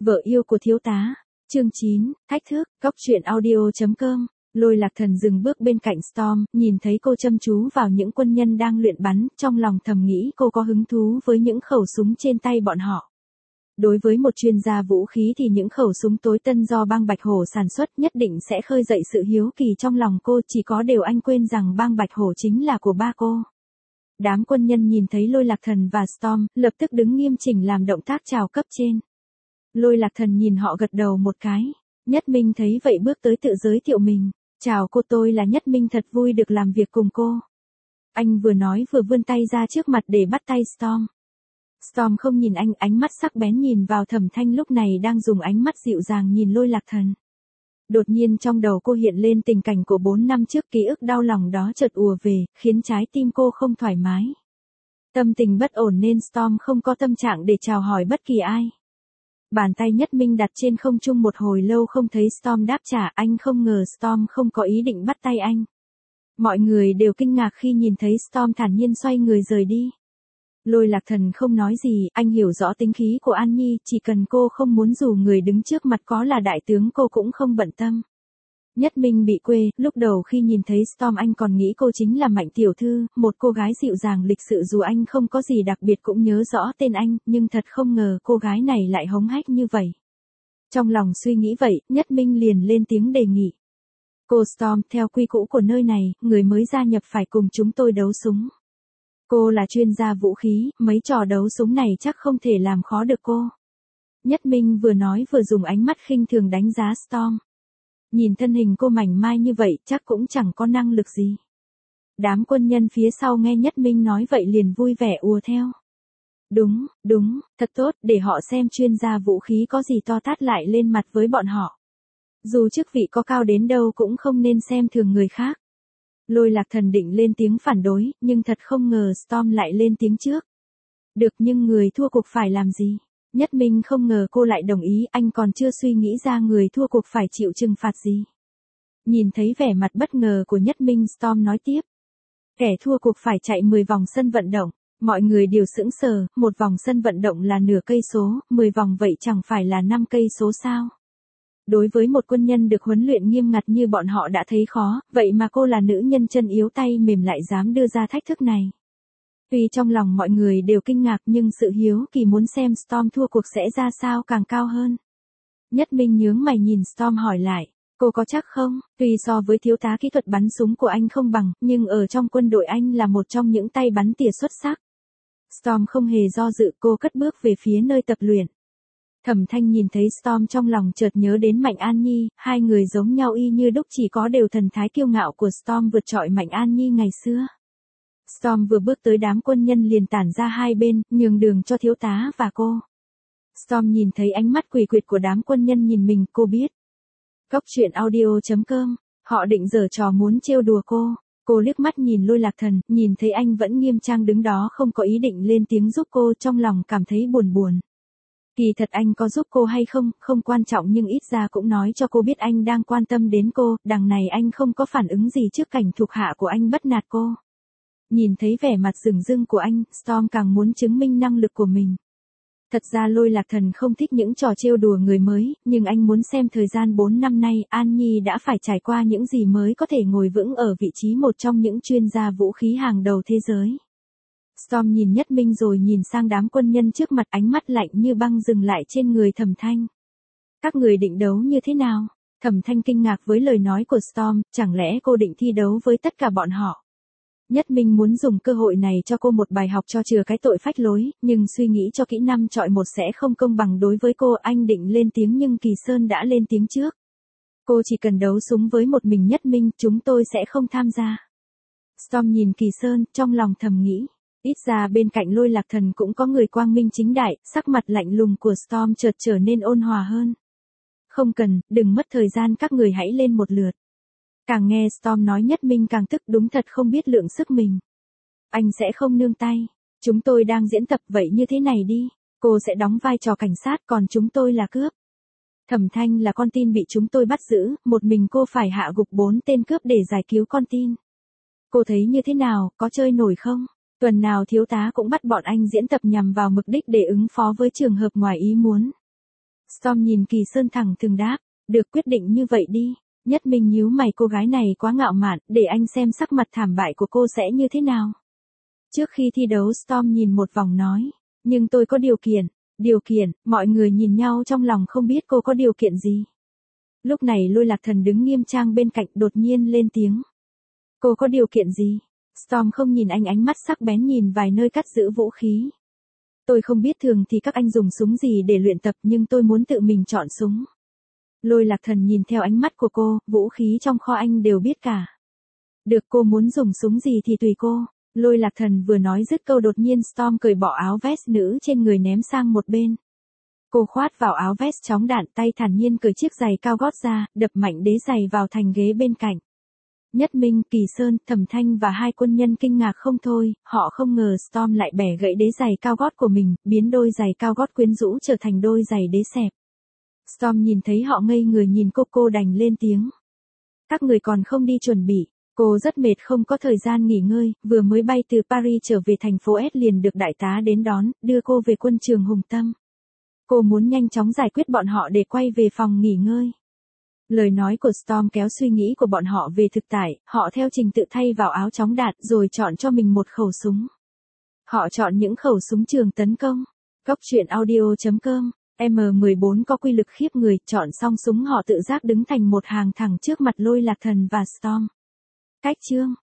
Vợ yêu của thiếu tá. Chương 9, thách thức, góc truyện audio.com. Lôi Lạc Thần dừng bước bên cạnh Storm, nhìn thấy cô chăm chú vào những quân nhân đang luyện bắn, trong lòng thầm nghĩ cô có hứng thú với những khẩu súng trên tay bọn họ. Đối với một chuyên gia vũ khí thì những khẩu súng tối tân do bang Bạch Hổ sản xuất nhất định sẽ khơi dậy sự hiếu kỳ trong lòng cô, chỉ có điều anh quên rằng bang Bạch Hổ chính là của ba cô. Đám quân nhân nhìn thấy Lôi Lạc Thần và Storm, lập tức đứng nghiêm chỉnh làm động tác chào cấp trên. Lôi Lạc Thần nhìn họ gật đầu một cái. Nhất Minh thấy vậy bước tới tự giới thiệu mình. Chào cô, tôi là Nhất Minh, thật vui được làm việc cùng cô. Anh vừa nói vừa vươn tay ra trước mặt để bắt tay Storm. Storm không nhìn anh, ánh mắt sắc bén nhìn vào Thẩm Thanh lúc này đang dùng ánh mắt dịu dàng nhìn Lôi Lạc Thần. Đột nhiên trong đầu cô hiện lên tình cảnh của 4 năm trước, ký ức đau lòng đó chợt ùa về, khiến trái tim cô không thoải mái. Tâm tình bất ổn nên Storm không có tâm trạng để chào hỏi bất kỳ ai. Bàn tay Nhất Minh đặt trên không trung một hồi lâu không thấy Storm đáp trả, anh không ngờ Storm không có ý định bắt tay anh. Mọi người đều kinh ngạc khi nhìn thấy Storm thản nhiên xoay người rời đi. Lôi Lạc Thần không nói gì, anh hiểu rõ tính khí của An Nhi, chỉ cần cô không muốn dù người đứng trước mặt có là đại tướng cô cũng không bận tâm. Nhất Minh bị quê, lúc đầu khi nhìn thấy Storm anh còn nghĩ cô chính là Mạnh tiểu thư, một cô gái dịu dàng lịch sự, dù anh không có gì đặc biệt cũng nhớ rõ tên anh, nhưng thật không ngờ cô gái này lại hống hách như vậy. Trong lòng suy nghĩ vậy, Nhất Minh liền lên tiếng đề nghị. Cô Storm, theo quy củ của nơi này, người mới gia nhập phải cùng chúng tôi đấu súng. Cô là chuyên gia vũ khí, mấy trò đấu súng này chắc không thể làm khó được cô. Nhất Minh vừa nói vừa dùng ánh mắt khinh thường đánh giá Storm. Nhìn thân hình cô mảnh mai như vậy chắc cũng chẳng có năng lực gì. Đám quân nhân phía sau nghe Nhất Minh nói vậy liền vui vẻ ùa theo. Đúng, thật tốt, để họ xem chuyên gia vũ khí có gì to tát lại lên mặt với bọn họ. Dù chức vị có cao đến đâu cũng không nên xem thường người khác. Lôi Lạc Thần định lên tiếng phản đối, nhưng thật không ngờ Storm lại lên tiếng trước. Được, nhưng người thua cuộc phải làm gì? Nhất Minh không ngờ cô lại đồng ý, anh còn chưa suy nghĩ ra người thua cuộc phải chịu trừng phạt gì. Nhìn thấy vẻ mặt bất ngờ của Nhất Minh, Storm nói tiếp. Kẻ thua cuộc phải chạy 10 vòng sân vận động. Mọi người đều sững sờ, một vòng sân vận động là nửa cây số, 10 vòng vậy chẳng phải là 5 cây số sao? Đối với một quân nhân được huấn luyện nghiêm ngặt như bọn họ đã thấy khó, vậy mà cô là nữ nhân chân yếu tay mềm lại dám đưa ra thách thức này. Tuy trong lòng mọi người đều kinh ngạc nhưng sự hiếu kỳ muốn xem Storm thua cuộc sẽ ra sao càng cao hơn. Nhất Minh nhướng mày nhìn Storm hỏi lại, cô có chắc không? Tuy so với thiếu tá kỹ thuật bắn súng của anh không bằng, nhưng ở trong quân đội anh là một trong những tay bắn tỉa xuất sắc. Storm không hề do dự, cô cất bước về phía nơi tập luyện. Thẩm Thanh nhìn thấy Storm trong lòng chợt nhớ đến Mạnh An Nhi, hai người giống nhau y như đúc, chỉ có điều thần thái kiêu ngạo của Storm vượt trội Mạnh An Nhi ngày xưa. Storm vừa bước tới đám quân nhân liền tản ra hai bên, nhường đường cho thiếu tá và cô. Storm nhìn thấy ánh mắt quỷ quyệt của đám quân nhân nhìn mình, cô biết. Góc truyện audio.com, họ định giở trò muốn trêu đùa cô. Cô liếc mắt nhìn Lôi Lạc Thần, nhìn thấy anh vẫn nghiêm trang đứng đó không có ý định lên tiếng giúp cô, trong lòng cảm thấy buồn. Kỳ thật anh có giúp cô hay không, không quan trọng, nhưng ít ra cũng nói cho cô biết anh đang quan tâm đến cô, đằng này anh không có phản ứng gì trước cảnh thuộc hạ của anh bắt nạt cô. Nhìn thấy vẻ mặt rừng rưng của anh, Storm càng muốn chứng minh năng lực của mình. Thật ra Lôi Lạc Thần không thích những trò trêu đùa người mới, nhưng anh muốn xem thời gian 4 năm nay An Nhi đã phải trải qua những gì mới có thể ngồi vững ở vị trí một trong những chuyên gia vũ khí hàng đầu thế giới. Storm nhìn Nhất Minh rồi nhìn sang đám quân nhân trước mặt, ánh mắt lạnh như băng dừng lại trên người Thẩm Thanh. Các người định đấu như thế nào? Thẩm Thanh kinh ngạc với lời nói của Storm, chẳng lẽ cô định thi đấu với tất cả bọn họ? Nhất Minh muốn dùng cơ hội này cho cô một bài học cho chừa cái tội phách lối, nhưng suy nghĩ cho kỹ 5 chọi 1 sẽ không công bằng đối với cô, anh định lên tiếng nhưng Kỳ Sơn đã lên tiếng trước. Cô chỉ cần đấu súng với một mình Nhất Minh, chúng tôi sẽ không tham gia. Storm nhìn Kỳ Sơn, trong lòng thầm nghĩ. Ít ra bên cạnh Lôi Lạc Thần cũng có người quang minh chính đại, sắc mặt lạnh lùng của Storm chợt trở nên ôn hòa hơn. Không cần, đừng mất thời gian, các người hãy lên một lượt. Càng nghe Storm nói Nhất Minh càng tức, đúng thật không biết lượng sức mình. Anh sẽ không nương tay. Chúng tôi đang diễn tập, vậy như thế này đi. Cô sẽ đóng vai trò cảnh sát, còn chúng tôi là cướp. Thẩm Thanh là con tin bị chúng tôi bắt giữ, một mình cô phải hạ gục 4 tên cướp để giải cứu con tin. Cô thấy như thế nào, có chơi nổi không? Tuần nào thiếu tá cũng bắt bọn anh diễn tập nhằm vào mục đích để ứng phó với trường hợp ngoài ý muốn. Storm nhìn Kỳ Sơn thẳng thừng đáp, được quyết định như vậy đi. Nhất Minh nhíu mày, cô gái này quá ngạo mạn, để anh xem sắc mặt thảm bại của cô sẽ như thế nào. Trước khi thi đấu Storm nhìn một vòng nói, nhưng tôi có điều kiện. Điều kiện, mọi người nhìn nhau trong lòng không biết cô có điều kiện gì. Lúc này Lôi Lạc Thần đứng nghiêm trang bên cạnh đột nhiên lên tiếng. Cô có điều kiện gì? Storm không nhìn anh, ánh mắt sắc bén nhìn vài nơi cất giữ vũ khí. Tôi không biết thường thì các anh dùng súng gì để luyện tập, nhưng tôi muốn tự mình chọn súng. Lôi Lạc Thần nhìn theo ánh mắt của cô, vũ khí trong kho anh đều biết cả. Được, cô muốn dùng súng gì thì tùy cô. Lôi Lạc Thần vừa nói dứt câu đột nhiên Storm cởi bỏ áo vest nữ trên người ném sang một bên. Cô khoát vào áo vest chóng đạn, tay thản nhiên cởi chiếc giày cao gót ra, đập mạnh đế giày vào thành ghế bên cạnh. Nhất Minh, Kỳ Sơn, Thẩm Thanh và hai quân nhân kinh ngạc không thôi, họ không ngờ Storm lại bẻ gãy đế giày cao gót của mình, biến đôi giày cao gót quyến rũ trở thành đôi giày đế xẹp. Storm nhìn thấy họ ngây người nhìn cô đành lên tiếng. Các người còn không đi chuẩn bị. Cô rất mệt không có thời gian nghỉ ngơi, vừa mới bay từ Paris trở về thành phố S liền được đại tá đến đón, đưa cô về quân trường Hùng Tâm. Cô muốn nhanh chóng giải quyết bọn họ để quay về phòng nghỉ ngơi. Lời nói của Storm kéo suy nghĩ của bọn họ về thực tại, họ theo trình tự thay vào áo chóng đạn rồi chọn cho mình một khẩu súng. Họ chọn những khẩu súng trường tấn công. Góc truyện audio.com, M14 có quy lực khiếp người, chọn xong súng họ tự giác đứng thành một hàng thẳng trước mặt Lôi Lạc Thần và Storm. Cách chương